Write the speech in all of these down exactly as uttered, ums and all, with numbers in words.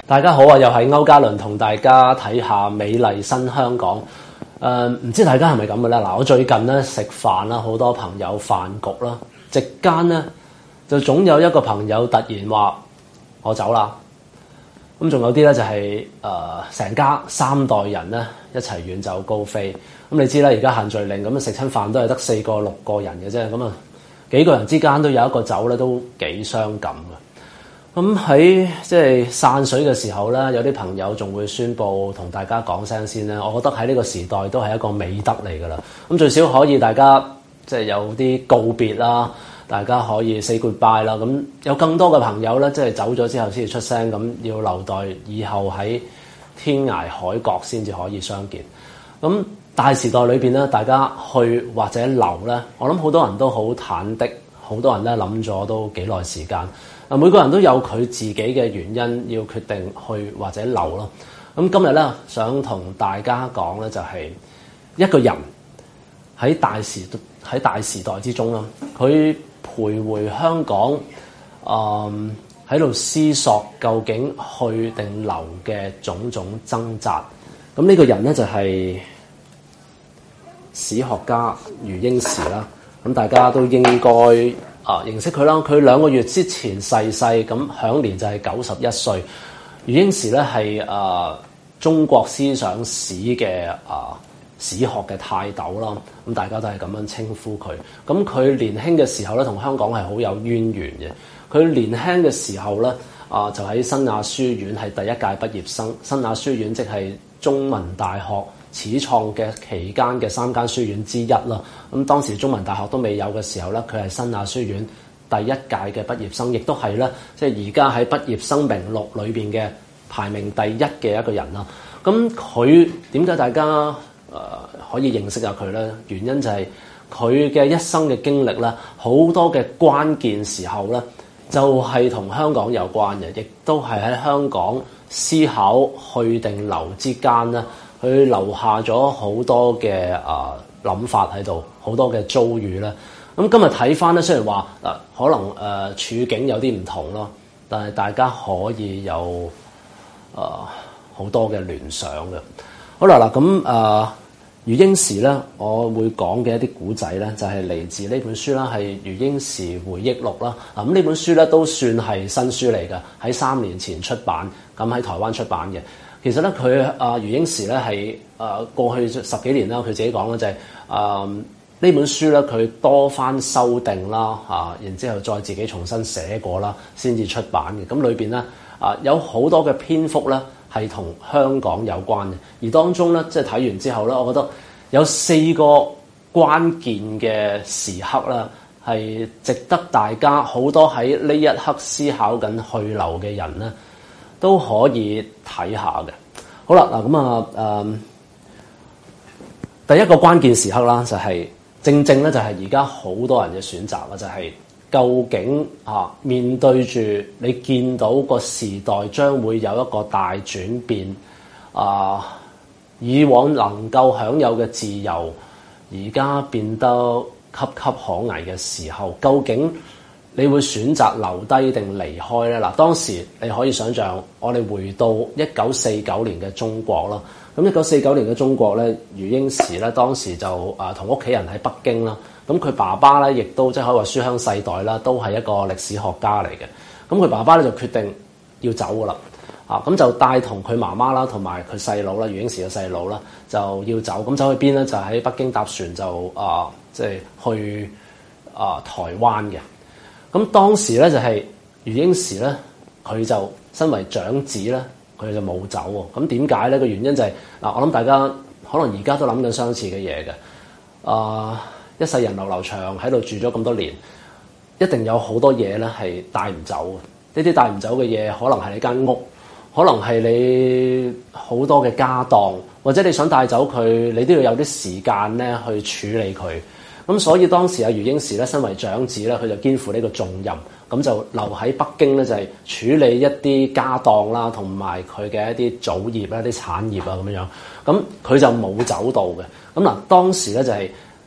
大家好啊，又係歐嘉倫同大家睇下美麗新香港。誒、呃，唔知大家係咪咁嘅咧？嗱，我最近咧食飯啦，好多朋友飯局啦，席間咧就總有一個朋友突然話我走啦。咁仲有啲咧就係誒成家三代人咧一齊遠走高飛。咁你知啦，而家限聚令，咁啊食親飯都係得四個六個人嘅啫。咁啊幾個人之間都有一個走咧，都幾傷感嘅。咁喺即係散水嘅時候咧，有啲朋友仲會宣佈同大家講聲先咧。我覺得喺呢個時代都係一個美德嚟㗎啦。咁最少可以大家即係有啲告別啦，大家可以 say goodbye 啦。咁有更多嘅朋友咧，即係走咗之後先至出聲，咁要留待以後喺天涯海角先至可以相見。咁大時代裏邊咧，大家去或者留咧，我諗好多人都好忐忑，好多人咧諗咗都幾耐時間。啊，每個人都有佢自己嘅原因要決定去或者留咯。咁今日咧想同大家講咧，就係一個人喺大時喺大時代之中啦，佢徘徊香港，誒喺度思索究竟去定留嘅種種掙扎。咁呢個人咧就係史學家余英時啦。咁大家都應該啊認識佢啦。佢兩個月之前逝世，咁享年就係九十一歲。余英時咧係啊中國思想史嘅啊史學嘅泰斗啦。咁大家都係咁樣稱呼佢。咁佢年輕嘅時候咧，同香港係好有淵源嘅。佢年輕嘅時候咧啊，就喺新亞書院係第一屆畢業生。新亞書院即係中文大學始創嘅期間嘅三間書院之一啦。咁當時中文大學都未有嘅時候咧，佢係新亞書院第一屆嘅畢業生，亦都係咧即係而家喺畢業生名錄裏邊嘅排名第一嘅一個人啦。咁佢點解大家誒、呃、可以認識下佢咧？原因就係佢嘅一生嘅經歷咧，好多嘅關鍵時候咧，就係同香港有關嘅，亦都係喺香港思考去定留之間咧。佢留下咗好多嘅啊諗法喺度，好多嘅遭遇咧。咁今日睇翻咧，雖然話嗱、呃、可能誒、呃、處境有啲唔同咯，但係大家可以有誒好、呃、多嘅聯想嘅。好啦嗱，咁誒余英時咧，我會講嘅一啲古仔咧，就係、是、嚟自呢本書啦，係余英時回憶錄啦。嗱咁呢本書咧都算係新書嚟㗎，喺三年前出版，咁喺台灣出版嘅。其實咧，佢啊余英時咧係誒過去十幾年啦，佢自己講咧就係誒呢本書咧，佢多番修訂啦，啊，然之後再自己重新寫過啦，先至出版嘅。咁裏邊咧啊有好多嘅篇幅咧係同香港有關嘅，而當中咧即係睇完之後咧，我覺得有四個關鍵嘅時刻啦，係值得大家好多喺呢一刻思考緊去留嘅人咧，都可以睇下嘅。好啦，嗱咁啊，誒、嗯，第一個關鍵時刻啦，就係、是、正正咧，就係而家好多人嘅選擇啦，就係、是、究竟啊，面對住你見到個時代將會有一個大轉變啊，以往能夠享有嘅自由，而家變得岌岌可危嘅時候，究竟你會選擇留低定離開咧？嗱，當時你可以想象，我哋回到一九四九年嘅中國啦。咁一九四九年嘅中國咧，余英時咧當時就啊同屋企人喺北京啦。咁佢爸爸咧亦都即係可以話書香世代啦，都係一個歷史學家嚟嘅。咁佢爸爸咧就決定要走噶啦。啊，咁就帶同佢媽媽啦，同埋佢細佬啦，余英時嘅細佬啦，就要走。咁走去邊咧？就喺北京搭船就啊，即係去啊台灣嘅。咁當時咧就係余英時咧，佢就身為長子咧，佢就冇走喎。咁點解咧？個原因就係、是、嗱，我諗大家可能而家都諗緊相似嘅嘢嘅。啊、呃，一世人流流長喺度住咗咁多年，一定有好多嘢咧係帶唔走嘅。呢啲帶唔走嘅嘢，可能係你間屋，可能係你好多嘅家當，或者你想帶走佢，你都要有啲時間咧去處理佢。咁所以當時阿余英時咧，身為長子咧，佢就肩負呢個重任，咁就留喺北京咧，就係處理一啲家當啦，同埋佢嘅一啲祖業啦、啲產業啊咁樣。咁佢就冇走到嘅。咁嗱，當時咧就係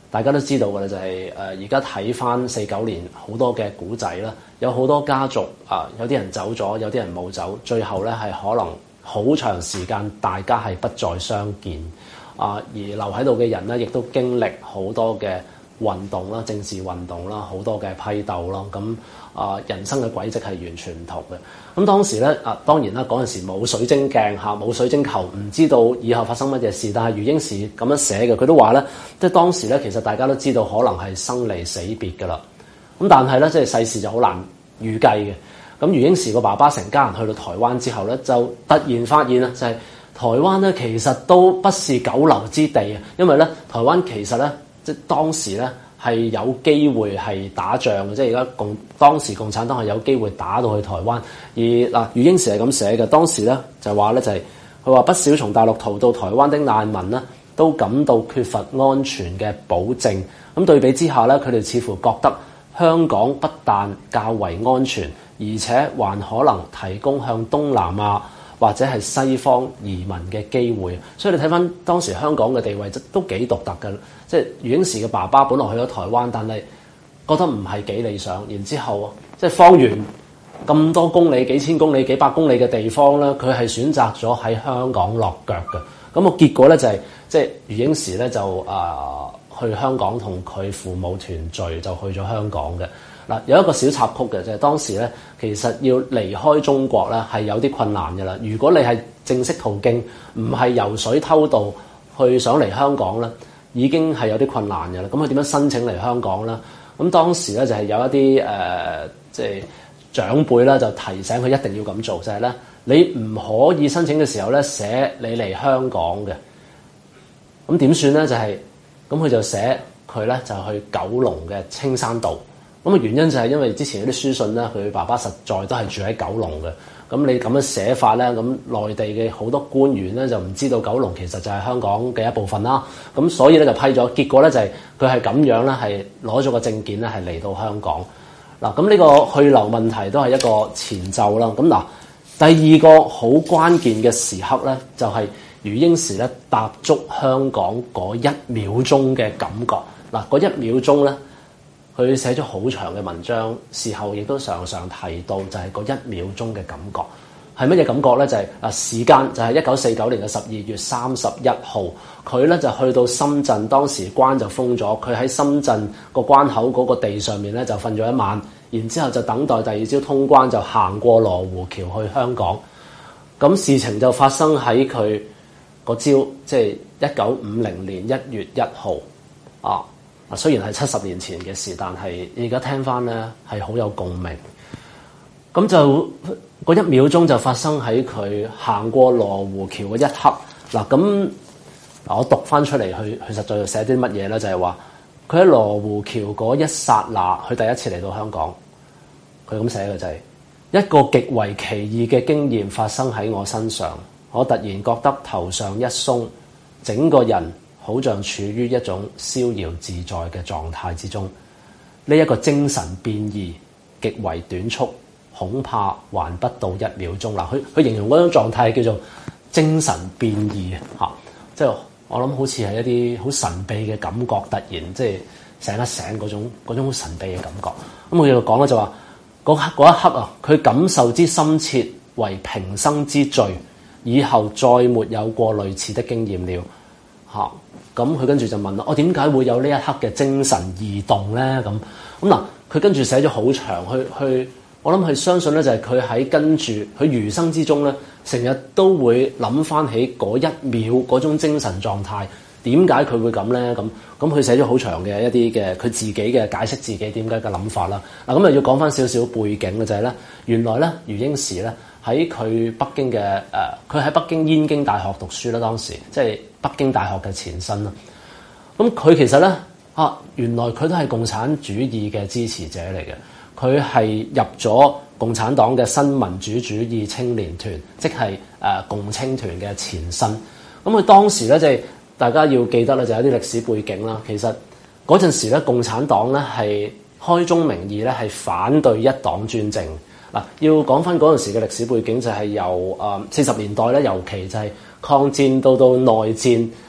大家都知道嘅啦，就係誒而家睇翻四九年好多嘅古仔啦，有好多家族啊、呃，有啲人走咗，有啲人冇走，最後咧係可能好長時間大家係不再相見啊、呃，而留喺度嘅人咧，亦都經歷好多嘅運動啦、政治運動啦、好多嘅批鬥啦，咁啊、呃、人生嘅軌跡係完全唔同嘅。咁當時咧啊，當然啦，嗰陣時冇水晶鏡嚇，冇水晶球，唔知道以後發生乜嘢事。但係余英時咁樣寫嘅，佢都話咧，即係當時咧，其實大家都知道可能係生離死別㗎啦。咁但係咧，即係世事就好難預計嘅。咁余英時個爸爸成家人去到台灣之後咧，就突然發現啦，就係台灣咧其實都不是久留之地啊，因為咧台灣其實咧即係當時咧。係有機會係打仗嘅，即係而家共當時共產黨係有機會打到去台灣。而嗱，余英時係咁寫嘅，當時咧就話咧就係佢話不少從大陸逃到台灣的難民呢，都感到缺乏安全嘅保證。咁對比之下咧，佢哋似乎覺得香港不但較為安全，而且還可能提供向東南亞或者係西方移民嘅機會，所以你睇翻當時香港嘅地位都幾獨特嘅。即係余英時嘅爸爸本來去咗台灣，但係覺得唔係幾理想。然之後即係方圓咁多公里、幾千公里、幾百公里嘅地方咧，佢係選擇咗喺香港落腳嘅。咁個結果咧就係、是、即係余英時咧就啊、呃、去香港同佢父母團聚，就去咗香港嘅。嗱，有一個小插曲嘅，就係當時咧，其實要離開中國咧係有啲困難嘅啦。如果你係正式途徑，唔係游水偷渡去想嚟香港咧，已經係有啲困難嘅啦。咁佢點樣申請嚟香港咧？咁當時咧就係有一啲誒、呃，即係長輩咧就提醒佢一定要咁做，就係咧你唔可以申請嘅時候咧寫你嚟香港嘅。咁點算咧？就係咁佢就寫佢咧就去九龍嘅青山道。咁嘅原因就係因為之前有啲書信咧，佢爸爸實在都係住喺九龍嘅。咁你咁樣寫法咧，咁內地嘅好多官員咧就唔知道九龍其實就係香港嘅一部分啦。咁所以咧就批咗，結果咧就係佢係咁樣咧，係攞咗個證件咧係嚟到香港。嗱，咁呢個去留問題都係一個前奏啦。咁嗱，第二個好關鍵嘅時刻咧，就係余英時咧踏足香港嗰一秒鐘嘅感覺。嗱，嗰一秒鐘咧。佢寫咗好長嘅文章，事後亦都常常提到，就係嗰一秒鐘嘅感覺係乜嘢感覺咧？就係、是、啊時間就係一九四九年嘅十二月三十一號，佢咧就去到深圳，當時關就封咗，佢喺深圳個關口嗰個地上面咧就瞓咗一晚，然之後就等待第二朝通關，就行過羅湖橋去香港。咁事情就發生喺佢個朝，即係一九五零年一月一號啊。啊，雖然係七十年前嘅事，但係而家聽翻咧係好有共鳴。咁就嗰一秒鐘就發生喺佢行過羅湖橋嘅一刻。嗱，咁我讀翻出嚟，佢佢實在寫啲乜嘢咧？就係話佢喺羅湖橋嗰一剎那，佢第一次嚟到香港。佢咁寫嘅就係、是、一個極為奇異嘅經驗發生喺我身上。我突然覺得頭上一鬆，整個人好像處於一種逍遙自在嘅狀態之中。呢一個精神變異極為短促，恐怕還不到一秒鐘。嗱，佢佢形容嗰種狀態叫做精神變異啊！即係我諗好似係一啲好神秘嘅感覺，突然即係醒一醒嗰種嗰種好神秘嘅感覺。咁佢就講咧就話嗰嗰一刻啊，佢感受之深切為平生之最，以後再沒有過類似的經驗了。嚇！咁佢跟住就問啦：我點解會有呢一刻嘅精神異動咧？咁咁嗱，佢跟住寫咗好長，去去，我諗係相信咧，就係佢喺跟住佢餘生之中咧，成日都會諗翻起嗰一秒嗰種精神狀態。點解佢會咁咧？咁咁佢寫咗好長嘅一啲嘅佢自己嘅解釋自己點解嘅諗法啦。嗱，咁又要講翻少少背景嘅就係咧，原來咧余英時咧喺佢北京嘅誒，佢、呃、喺北京燕京大學讀書啦，當時即係北京大學嘅前身啦。咁佢其實咧啊，原來佢都係共產主義嘅支持者嚟嘅。佢係入咗共產黨嘅新民主主義青年團，即係誒、呃、共青團嘅前身。咁佢當時咧即係。大家要記得咧，就有啲歷史背景啦。其實嗰陣時咧，共產黨咧係開宗明義咧係反對一黨專政。嗱，要講翻嗰陣時嘅歷史背景，就係由誒四十年代咧，尤其就係抗戰到到內戰，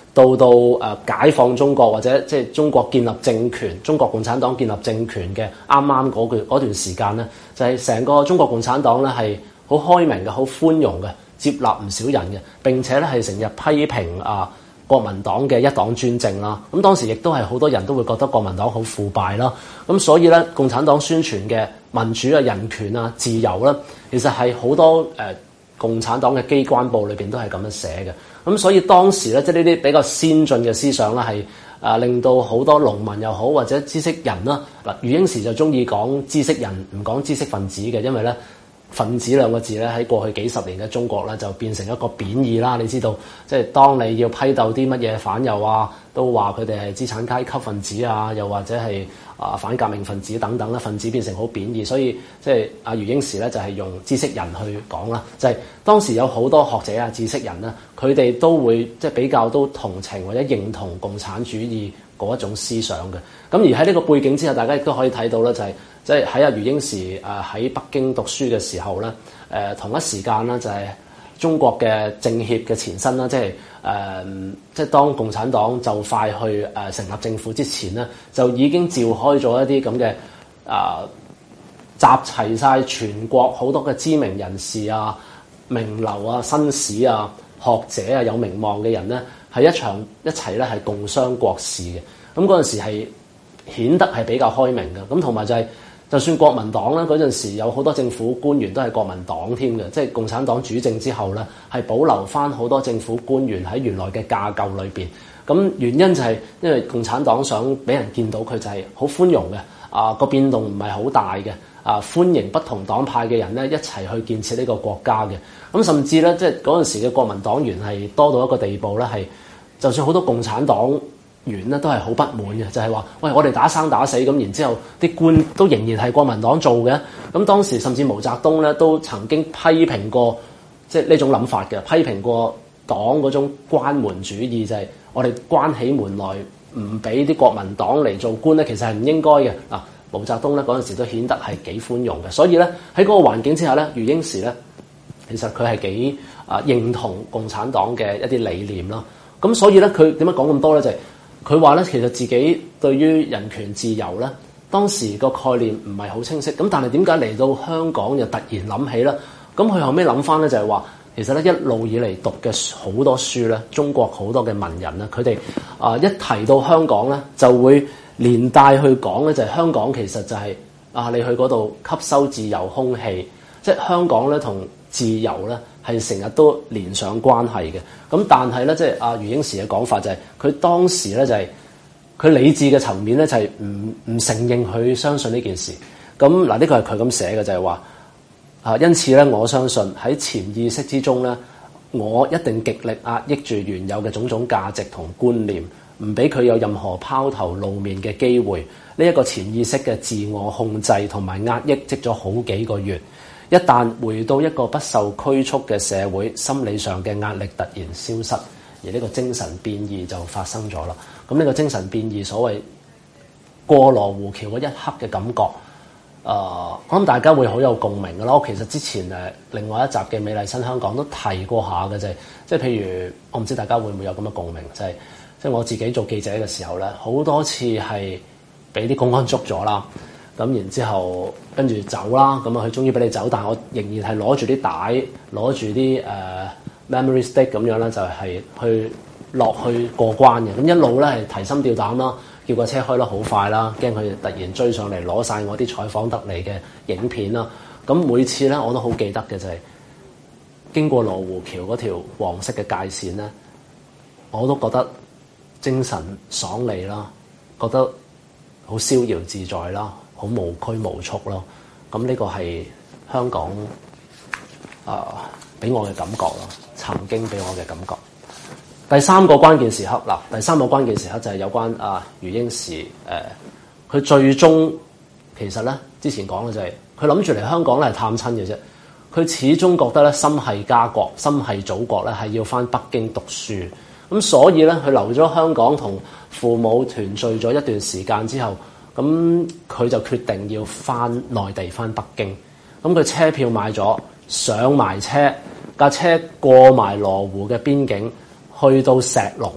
到到誒解放中國或者即係中國建立政權，中國共產黨建立政權嘅啱啱嗰段嗰段時間咧，就係、是、成個中國共產黨咧係好開明嘅，好寬容嘅，接納唔少人嘅，並且咧係成日批評啊國民黨嘅一黨專政啦。咁當時亦都係好多人都會覺得國民黨好腐敗啦。咁所以咧，共產黨宣傳嘅民主啊、人權啊、自由啦，其實係好多誒、呃、共產黨嘅機關報裏邊都係咁樣寫嘅。咁所以當時咧，即係呢啲比較先進嘅思想咧，係啊令到好多農民又好或者知識人啦，嗱余英時就中意講知識人，唔講知識分子嘅，因為咧分子兩個字咧喺過去幾十年嘅中國咧就變成一個貶義啦。你知道，即係當你要批鬥啲乜嘢反右啊，都話佢哋係資產階級分子啊，又或者係啊反革命分子等等啦，分子變成好貶義，所以即係阿余英時咧就係用知識人去講啦，就係當時有好多學者啊、知識人啦，佢哋都會即係比較都同情或者認同共產主義嗰一種思想嘅。咁而喺呢個背景之下，大家亦都可以睇到咧，就係即係喺阿余英時誒喺北京讀書嘅時候咧，誒同一時間啦，就係中國嘅政協嘅前身啦，即係誒即係當共產黨就快去誒成立政府之前咧，就已經召開咗一啲咁嘅啊集齊晒全國好多嘅知名人士啊、名流啊、紳士啊、學者啊、有名望嘅人咧，係一場一齊咧係共商國事嘅。咁嗰陣時係顯得係比較開明嘅。咁同埋就係、是。就算國民黨咧，嗰陣時有好多政府官員都係國民黨添嘅，即係共產黨主政之後咧，係保留翻好多政府官員喺原來嘅架構裏邊。咁原因就係因為共產黨想俾人見到佢就係好寬容嘅，啊個變動唔係好大嘅，啊歡迎不同黨派嘅人咧一齊去建設呢個國家嘅。咁甚至咧，即係嗰陣時嘅國民黨員係多到一個地步咧，係就算好多共產黨員咧都係好不滿嘅，就係話：喂，我哋打生打死咁，然之後啲官都仍然係國民黨做嘅。咁當時甚至毛澤東咧都曾經批評過，即係呢種諗法嘅，批評過黨嗰種關門主義，就係我哋關起門來唔俾啲國民黨嚟做官咧，其實係唔應該嘅。嗱，毛澤東咧嗰陣時都顯得係幾寬容嘅，所以咧喺嗰個環境之下咧，余英時咧其實佢係幾啊認同共產黨嘅一啲理念啦。咁所以咧佢點解講咁多咧？就係佢話咧，其實自己對於人權自由咧，當時個概念唔係好清晰。咁但係點解嚟到香港又突然諗起咧？咁佢後尾諗翻咧，就係話其實咧一路以嚟讀嘅好多書咧，中國好多嘅文人咧，佢哋啊一提到香港咧，就會連帶去講咧，就係香港其實就係啊你去嗰度吸收自由空氣，即係香港咧同自由咧係成日都連上關係嘅。咁但係咧，即係阿余英時嘅講法就係、是，佢當時咧就係、是、佢理智嘅層面咧就係唔唔承認佢相信呢件事。咁嗱，呢個係佢咁寫嘅，就係、是、話啊，因此咧，我相信喺潛意識之中咧，我一定極力壓抑住原有嘅種種價值同觀念，唔俾佢有任何拋頭露面嘅機會。呢、這、一個潛意識嘅自我控制同埋壓抑積咗好幾個月。一旦回到一個不受拘束嘅社會，心理上嘅壓力突然消失，而呢個精神變異就發生咗啦。咁呢個精神變異，所謂過羅湖橋嗰一刻嘅感覺，誒、呃，我諗大家會好有共鳴嘅咯。其實之前誒另外一集嘅《美麗新香港》都提過下嘅，就係即係譬如我唔知大家會唔會有咁嘅共鳴，就係即係我自己做記者嘅時候咧，好多次係俾啲公安捉咗啦。咁然之後跟住走啦，咁啊佢終於俾你走，但係我仍然係攞住啲帶，攞住啲誒 memory stick 咁樣咧，就係去落去過關嘅。咁一路咧係提心吊膽啦，叫個車開得好快啦，驚佢突然追上嚟攞晒我啲採訪得嚟嘅影片啦。咁每次咧我都好記得嘅就係、是、經過羅湖橋嗰條黃色嘅界線咧，我都覺得精神爽利啦，覺得好逍遙自在啦。好無拘無束咯，咁呢個係香港啊俾、呃、我嘅感覺咯，曾經俾我嘅感覺。第三個關鍵時刻嗱，第三個關鍵時刻就係有關啊余英時誒，佢、呃、最終其實咧之前講嘅就係佢諗住嚟香港咧係探親嘅啫，佢始終覺得咧心係家國，心係祖國咧係要返北京讀書，咁所以咧佢留咗香港同父母團聚咗一段時間之後。咁佢就決定要翻內地翻北京，咁佢車票買咗，上埋車架車過埋羅湖嘅邊境，去到石龍，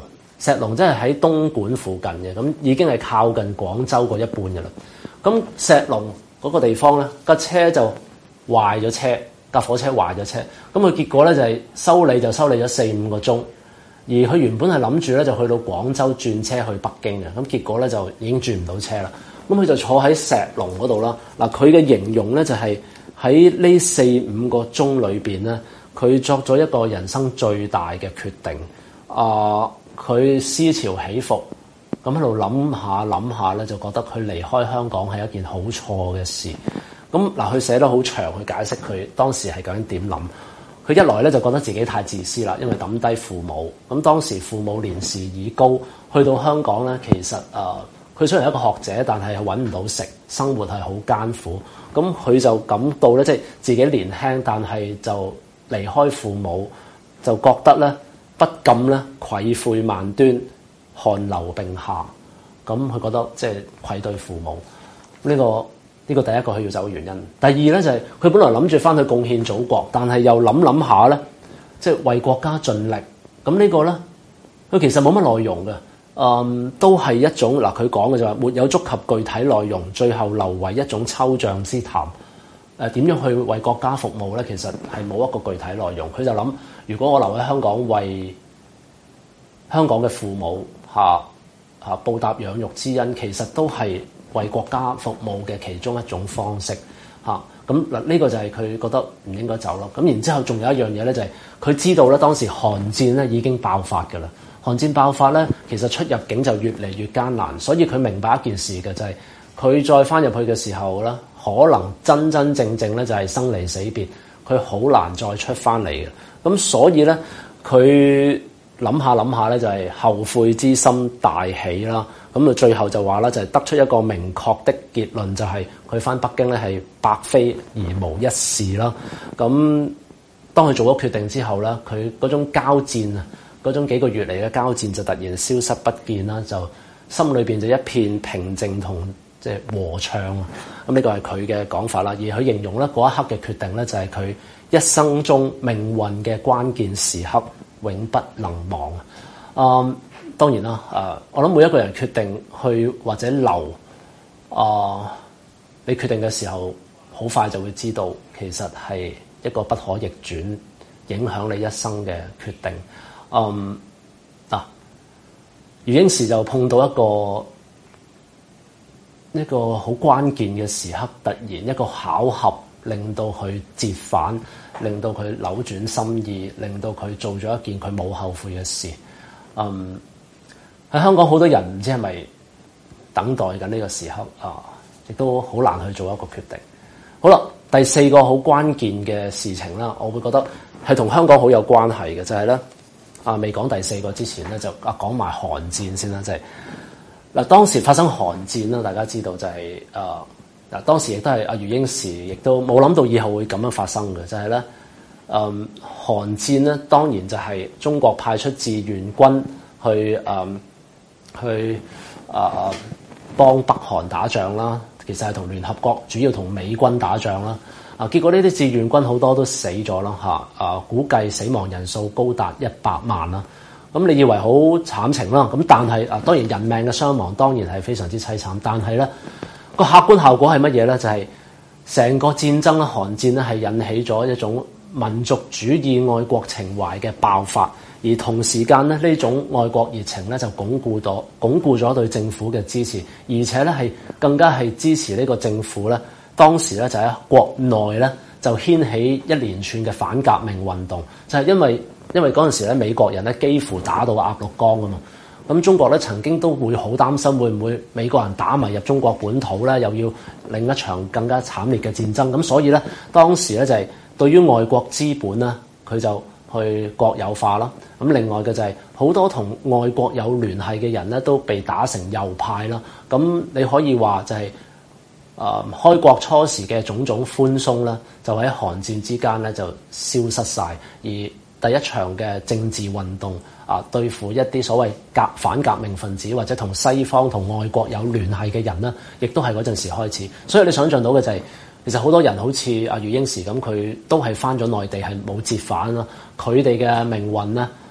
石龍即係喺東莞附近嘅，咁已經係靠近廣州嗰一半嘅啦。咁石龍嗰個地方咧，架車就壞咗車，架火車壞咗車，咁佢結果咧就係修理就修理咗四五個鐘，而佢原本係諗住咧就去到廣州轉車去北京嘅，咁結果咧就已經轉唔到車啦。咁佢就坐喺石龍嗰度啦。嗱，佢嘅形容咧就係喺呢四五個鐘裏邊咧，佢作咗一個人生最大嘅決定。啊，佢思潮起伏。咁喺度諗下諗下咧，就覺得佢離開香港係一件好錯嘅事。咁嗱，佢寫得好長去解釋佢當時係究竟點諗。佢一來咧就覺得自己太自私啦，因為抌低父母。咁當時父母年事已高，去到香港咧，其實誒，佢、呃、雖然係一個學者，但係係揾唔到食，生活係好艱苦。咁佢就感到咧，即係自己年輕，但係就離開父母，就覺得咧不禁咧愧悔萬端。汗流並下，咁佢覺得即係愧對父母，呢、這個呢、這個第一個佢要走嘅原因。第二咧就係、是、佢本來諗住翻去貢獻祖國，但係又諗諗下咧，即係為國家盡力。咁呢個咧，佢其實冇乜內容嘅，嗯，都係一種嗱，佢講嘅就話沒有觸及具體內容，最後留為一種抽象之談。誒、呃、點樣去為國家服務咧？其實係冇一個具體內容。佢就諗，如果我留喺香港為香港嘅父母嚇嚇報答養育之恩，其實都係為國家服務嘅其中一種方式嚇。咁嗱，呢個就係佢覺得唔應該走咯。咁然之後仲有一樣嘢咧，就係佢知道咧，當時韓戰咧已經爆發㗎啦。韓戰爆發咧，其實出入境就越嚟越艱難，所以佢明白一件事嘅就係、是、佢再翻入去嘅時候咧，可能真真正正咧就係生離死別，佢好難再出翻嚟嘅。咁所以咧，佢諗下諗下咧，就係後悔之心大起啦。咁啊，最後就話啦，就係得出一個明確的結論，就係佢翻北京咧係百非而無一是啦。咁當佢做咗決定之後咧，佢嗰種交戰啊，嗰種幾個月嚟嘅交戰就突然消失不見啦，就心裏邊就一片平靜同即係和暢。咁呢個係佢嘅講法啦。而佢形容咧嗰一刻嘅決定咧，就係佢一生中命運嘅關鍵時刻。永不能忘啊！嗯，當然啦，誒、呃，我諗每一個人決定去或者留，啊、呃，你決定嘅時候，好快就會知道，其實係一個不可逆轉，影響你一生嘅決定。嗯，嗱、啊，余英時就碰到一個一個好關鍵嘅時刻，突然一個巧合。令到佢折返，令到佢扭轉心意，令到佢做咗一件佢冇後悔嘅事。嗯，喺香港好多人唔知係咪等待緊呢個時刻啊，亦都好難去做一個決定。好啦，第四個好關鍵嘅事情啦，我會覺得係同香港好有關係嘅，就係咧啊，未講第四個之前咧，就啊講埋韓戰先啦，即係嗱當時發生韓戰啦，大家知道就係、是、啊。嗱，當時亦都係阿余英時，亦都冇諗到以後會咁樣發生嘅，就係、是、咧，嗯，韓戰咧當然就係中國派出志願軍去，嗯，去啊幫北韓打仗啦。其實係同聯合國主要同美軍打仗啦。啊，結果呢啲志願軍好多都死咗啦，嚇啊，估計死亡人數高達一百萬啦。咁你以為好慘情啦？咁但係啊，當然人命嘅傷亡當然係非常之凄慘，但係咧。個客觀效果係乜嘢咧？就係、是、成個戰爭咧，韓戰咧係引起咗一種民族主義愛國情懷嘅爆發，而同時間咧呢種愛國熱情咧就鞏固咗鞏固咗對政府嘅支持，而且咧係更加係支持呢個政府咧。當時咧就喺國內咧就掀起一連串嘅反革命運動，就係、是、因為因為嗰陣時咧美國人咧幾乎打到鴨綠江啊嘛。咁中國咧曾經都會好擔心會唔會美國人打埋入中國本土咧，又要另一場更加慘烈嘅戰爭。咁所以咧，當時咧就係對於外國資本咧，佢就去國有化啦。咁另外嘅就係好多同外國有聯繫嘅人咧，都被打成右派啦。咁你可以話就係、是、誒、呃、開國初時嘅種種寬鬆咧，就喺韓戰之間咧就消失晒。而第一場嘅政治運動啊，對付一啲所謂革反革命分子或者同西方同外國有聯繫嘅人咧，亦都係嗰陣時開始。所以你想象到嘅就係、是，其實好多人好似阿余英時咁，佢都係返咗內地，係冇折返啦。佢哋嘅命運咧，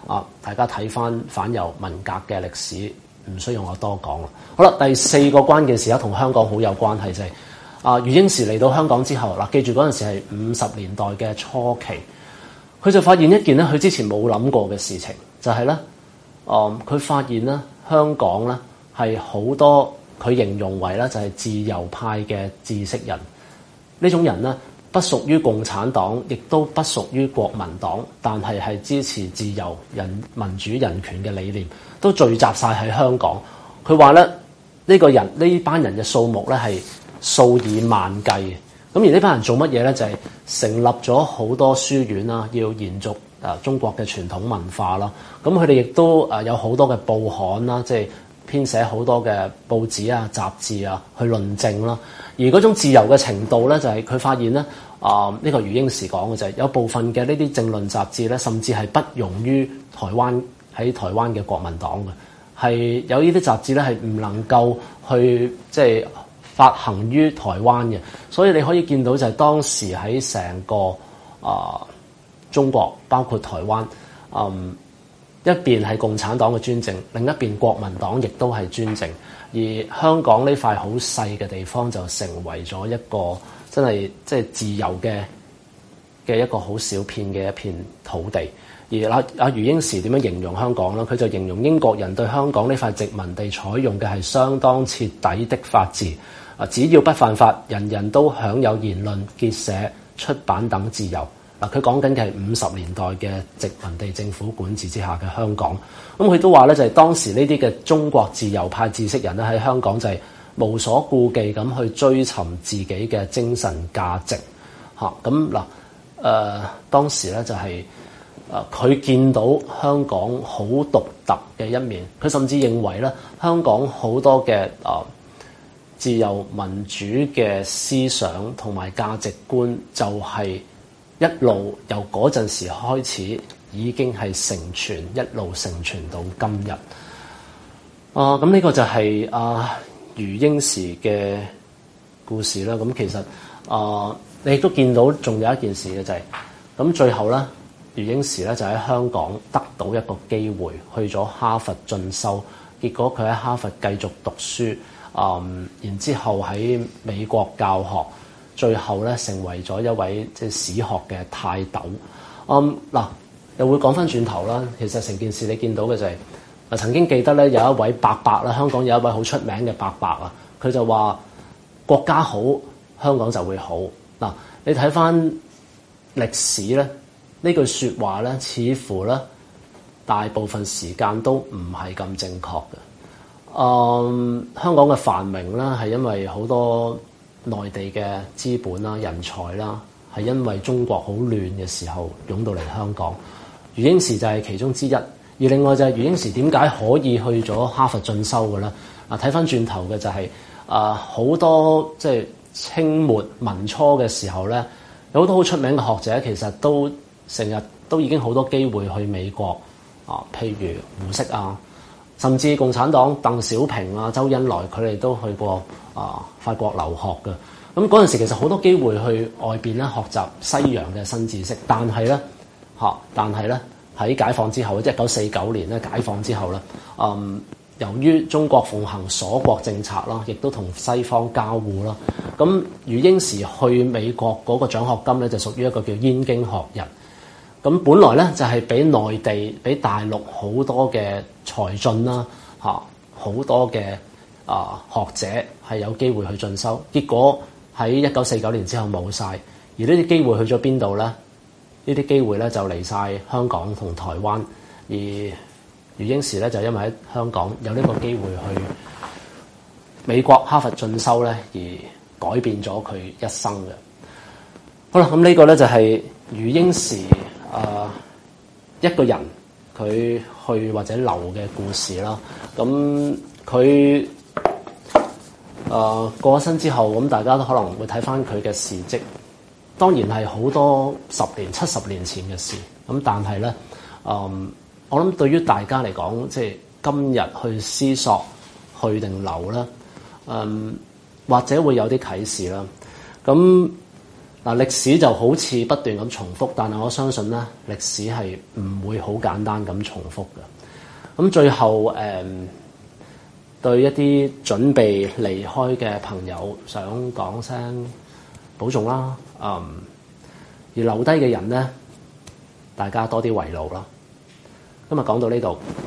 啊，大家睇翻反右文革嘅歷史，唔需要我多講啦。好啦，第四個關鍵時刻同香港好有關係就係、是、啊，余英時嚟到香港之後，嗱、啊、記住嗰陣時係五十年代嘅初期，佢就發現一件咧佢之前冇諗過嘅事情，就係、是、咧，哦、啊，佢發現咧香港咧係好多佢形容為咧就係自由派嘅知識人，呢種人咧。不屬於共產黨，亦都不屬於國民黨，但係係支持自由、人民主、人權嘅理念，都聚集晒喺香港。佢話咧，呢、呢個人呢班人嘅數目咧係數以萬計嘅。咁而呢班人做乜嘢咧？就係、是、成立咗好多書院啦，要延續啊中國嘅傳統文化啦。咁佢哋亦都啊有好多嘅報刊啦，即係編寫好多嘅報紙啊、雜誌啊去論證啦。而嗰種自由嘅程度咧，就係、是、佢發現咧，啊、呃、呢、這個余英時講嘅就係、是、有部分嘅呢啲政論雜誌咧，甚至係不容於台灣喺台灣嘅國民黨嘅，係有呢啲雜誌咧係唔能夠去即係發行於台灣嘅。所以你可以見到就係當時喺成個啊、呃、中國，包括台灣，嗯一邊係共產黨嘅專政，另一邊國民黨亦都係專政。而香港呢塊好細嘅地方就成為咗一個真係即係自由嘅嘅一個好小片嘅一片土地。而阿阿余英時點樣形容香港咧？佢就形容英國人對香港呢塊殖民地採用嘅係相當徹底的法治。啊，只要不犯法，人人都享有言論、結社、出版等自由。嗱，佢講緊嘅係五十年代嘅殖民地政府管治之下嘅香港。咁佢都話咧，就係當時呢啲嘅中國自由派知識人咧喺香港就係無所顧忌咁去追尋自己嘅精神價值。嚇，咁嗱，誒當時咧就係誒佢見到香港好獨特嘅一面，佢甚至認為咧香港好多嘅誒、呃、自由民主嘅思想同埋價值觀就係、是。一路由嗰陣時開始已經係承傳，一路承傳到今日。啊，咁呢個就係啊余英時嘅故事啦。咁其實啊，你亦都見到仲有一件事嘅就係、是，咁最後咧，余英時咧就喺香港得到一個機會，去咗哈佛進修。結果佢喺哈佛繼續讀書，嗯，然之後喺美國教學。最後咧，成為咗一位即係史學嘅泰斗。嗯，嗱，又會講翻轉頭啦。其實成件事你見到嘅就係、是，曾經記得咧有一位伯伯啦，香港有一位好出名嘅伯伯啊，佢就話國家好，香港就會好。嗱，你睇翻歷史咧，呢句説話咧，似乎咧大部分時間都唔係咁正確嘅。嗯，香港嘅繁榮啦，係因為好多內地嘅資本啦、人才啦，係因為中國好亂嘅時候湧到嚟香港。余英時就係其中之一。而另外就係余英時點解可以去咗哈佛進修嘅咧？啊，睇翻轉頭嘅就係啊，好多即係清末民初嘅時候咧，有好多好出名嘅學者，其實都成日都已經好多機會去美國啊，譬如胡適啊。甚至共產黨鄧小平啊、周恩來佢哋都去過啊法國留學嘅。咁嗰陣時其實好多機會去外邊咧學習西洋嘅新知識，但係咧嚇，但係咧喺解放之後，即係一九四九年咧解放之後咧，嗯，由於中國奉行鎖國政策啦，亦都同西方交互啦，咁余英時去美國嗰個獎學金咧就屬於一個叫燕京學人。咁本來咧就係俾內地、俾大陸好多嘅才俊啦，嚇好多嘅啊學者係有機會去進修，結果喺一九四九年之後冇晒。而呢啲機會去咗邊度咧？呢啲機會咧就嚟晒香港同台灣。而余英時咧就因為喺香港有呢個機會去美國哈佛進修咧，而改變咗佢一生嘅。好啦，咁呢個咧就係余英時。誒、uh, 一個人佢去或者留嘅故事啦，咁佢誒過咗身之後，咁大家都可能會睇翻佢嘅事蹟。當然係好多十年、七十年前嘅事，咁但係咧，誒、嗯、我諗對於大家嚟講，即係今日去思索去定留啦，誒、嗯、或者會有啲啟示啦。咁嗱，歷史就好似不斷咁重複，但係我相信咧，歷史係唔會好簡單咁重複嘅。咁最後誒、嗯，對一啲準備離開嘅朋友，想講聲保重啦。嗯，而留低嘅人咧，大家多啲圍爐啦。今日講到呢度。